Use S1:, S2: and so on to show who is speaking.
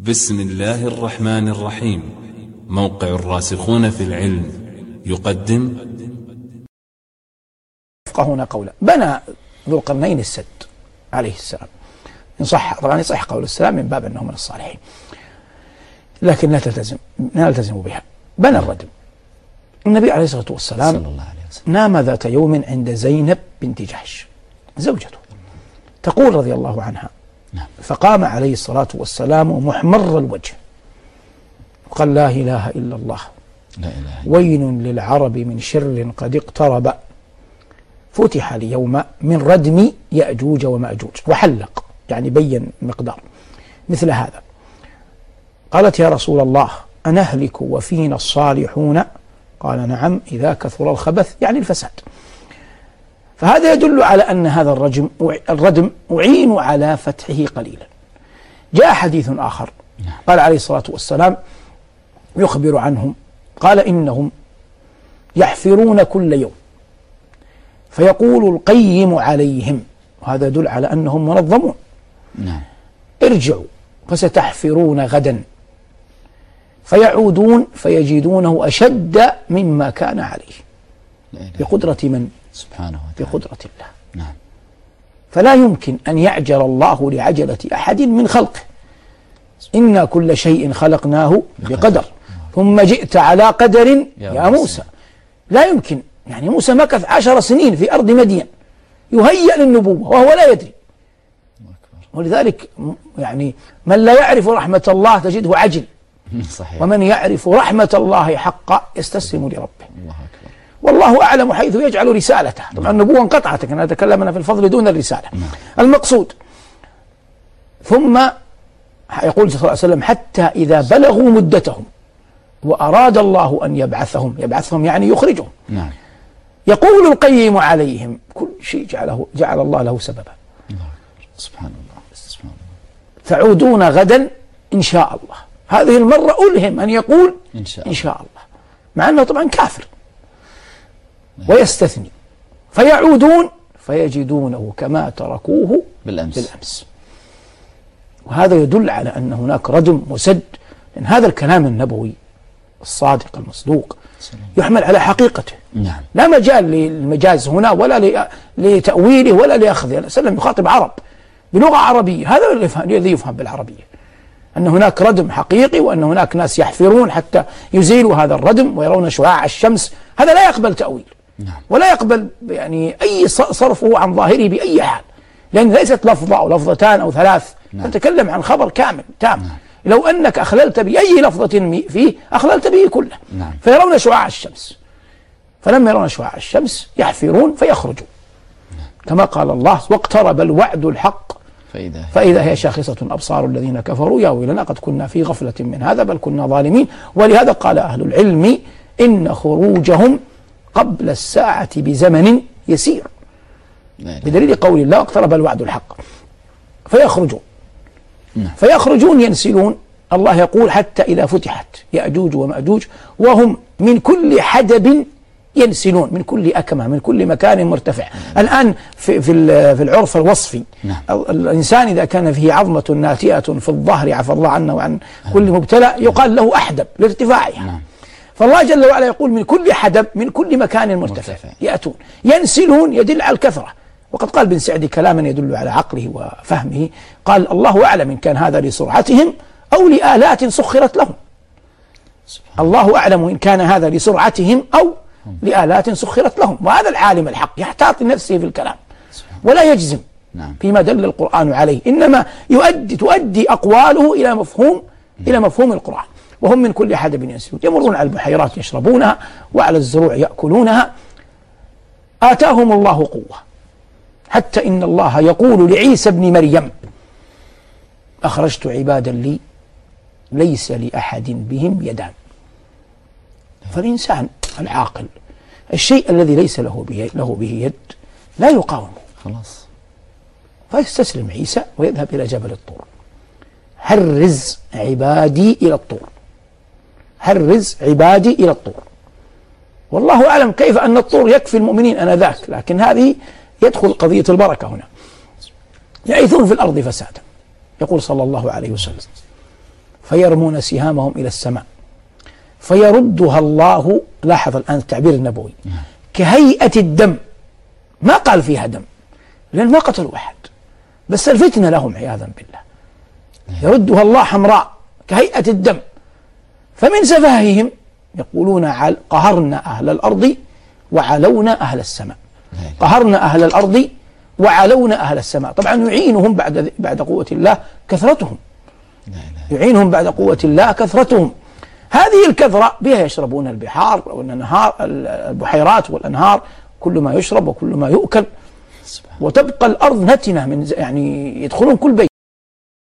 S1: بسم الله الرحمن الرحيم. موقع الراسخون في العلم يقدم.
S2: فقهنا قولا. بنى ذو القرنين السد عليه السلام، إن صح طبعا، يصح قول السلام من باب أنه من الصالحين، لكن لا نلتزم بها. بنى الردم. النبي عليه الصلاة والسلام نام ذات يوم عند زينب بنت جحش زوجته، تقول رضي الله عنها: فقام عليه الصلاة والسلام محمر الوجه وقال: لا إله إلا الله، ويل للعرب من شر قد اقترب، فتح اليوم من ردم يأجوج ومأجوج. وحلق يعني بين مقدار مثل هذا. قالت: يا رسول الله أنهلك وفينا الصالحون؟ قال: نعم، إذا كثر الخبث يعني الفساد. فهذا يدل على أن هذا الردم أعين على فتحه قليلا. جاء حديث آخر قال عليه الصلاة والسلام يخبر عنهم، قال: إنهم يحفرون كل يوم فيقول القيم عليهم، وهذا يدل على أنهم منظمون، ارجعوا فستحفرون غدا، فيعودون فيجدونه أشد مما كان عليه، بقدرة من؟
S3: سبحانه وتعالى،
S2: بقدرة الله. فلا يمكن أن يعجل الله لعجلة أحد من خلقه. إنا كل شيء خلقناه بقدر، ثم جئت على قدر يا موسى. لا يمكن، يعني موسى مكث 10 سنين في أرض مدين يهيأ للنبوة وهو لا يدري. ولذلك يعني من لا يعرف رحمة الله تجده عجل، صحيح. ومن يعرف رحمة الله حقا يستسلم لربه. والله أعلم حيث يجعل رسالته. طبعا النبوة انقطعت، كنا تكلمنا في الفضل دون الرسالة. المقصود، ثم يقول صلى الله عليه وسلم: حتى إذا بلغوا مدتهم وأراد الله أن يبعثهم يعني يخرجهم، يقول القيم عليهم، كل شيء جعل الله له سببا.
S3: سبحان الله.
S2: تعودون غدا إن شاء الله. هذه المرة ألهم أن يقول إن شاء الله، مع أنه طبعا كافر. ويستثني: فيعودون فيجدونه كما تركوه بالأمس. وهذا يدل على أن هناك ردم وسد، لأن هذا الكلام النبوي الصادق المصدوق يحمل على حقيقته. لا مجال للمجاز هنا ولا لتأويله ولا لأخذه. السلام يخاطب عرب بلغة عربية، هذا الذي يفهم بالعربية، أن هناك ردم حقيقي، وأن هناك ناس يحفرون حتى يزيلوا هذا الردم ويرون شعاع الشمس. هذا لا يقبل تأويل ولا يقبل يعني أي صرفه عن ظاهره بأي حال، لأن ليست لفظة أو لفظتان أو 3. نتكلم عن خبر كامل تام. لو أنك أخللت بأي لفظة فيه أخللت به كله. فيرون شعاع الشمس، فلما يرون شعاع الشمس يحفرون فيخرجوا، كما قال الله: واقترب الوعد الحق فإذا هي شاخصة أبصار الذين كفروا يا ويلنا قد كنا في غفلة من هذا بل كنا ظالمين. ولهذا قال أهل العلم: إن خروجهم قبل الساعة بزمن يسير، بدليل قول الله: اقترب الوعد الحق. فيخرجون ينسلون. الله يقول: حتى إذا فتحت يأجوج ومأجوج وهم من كل حدب ينسلون، من كل أكمة، من كل مكان مرتفع. الآن في العرف الوصفي، الإنسان إذا كان فيه عظمة ناتئة في الظهر، عفى الله عنه وعن كل مبتلى، يقال له أحدب لارتفاعها. فالله جل وعلا يقول: من كل حدب، من كل مكان مرتفع يأتون. ينسلون يدل على الكثرة. وقد قال بن سعدي كلاما يدل على عقله وفهمه، قال: الله أعلم إن كان هذا لسرعتهم أو لآلات سخرت لهم. الله أعلم إن كان هذا لسرعتهم أو لآلات سخرت لهم. وهذا العالم الحق يحتاط لنفسه في الكلام ولا يجزم فيما دل القرآن عليه، إنما تؤدي أقواله إلى مفهوم القرآن. وهم من كل حدب ينسلون، يمرون على البحيرات يشربونها وعلى الزروع يأكلونها. آتاهم الله قوة، حتى إن الله يقول لعيسى ابن مريم: أخرجت عبادا لي ليس لأحد بهم يدان. فالإنسان العاقل الشيء الذي ليس له به يد لا يقاومه، خلاص. فيستسلم عيسى ويذهب إلى جبل الطور. هرز عبادي إلى الطور، هرز عبادي إلى الطور. والله أعلم كيف أن الطور يكفي المؤمنين أنذاك، لكن هذه يدخل قضية البركة هنا. يعيثون في الأرض فسادا، يقول صلى الله عليه وسلم: فيرمون سهامهم إلى السماء فيردها الله. لاحظ الآن التعبير النبوي، كهيئة الدم، ما قال فيها دم لأن ما قتلوا أحد، بس الفتنة لهم عياذا بالله. يردها الله حمراء كهيئة الدم. فمن سفاههم يقولون قهرنا أهل الأرض وعلونا أهل السماء. قهرنا أهل الأرض وعلونا أهل السماء. طبعا يعينهم بعد قوة الله كثرتهم، يعينهم بعد قوة الله كثرتهم. هذه الكثرة بها يشربون البحار والأنهار، البحيرات والأنهار، كل ما يشرب وكل ما يؤكل، وتبقى الأرض نتنة من يعني يدخلون كل بيت.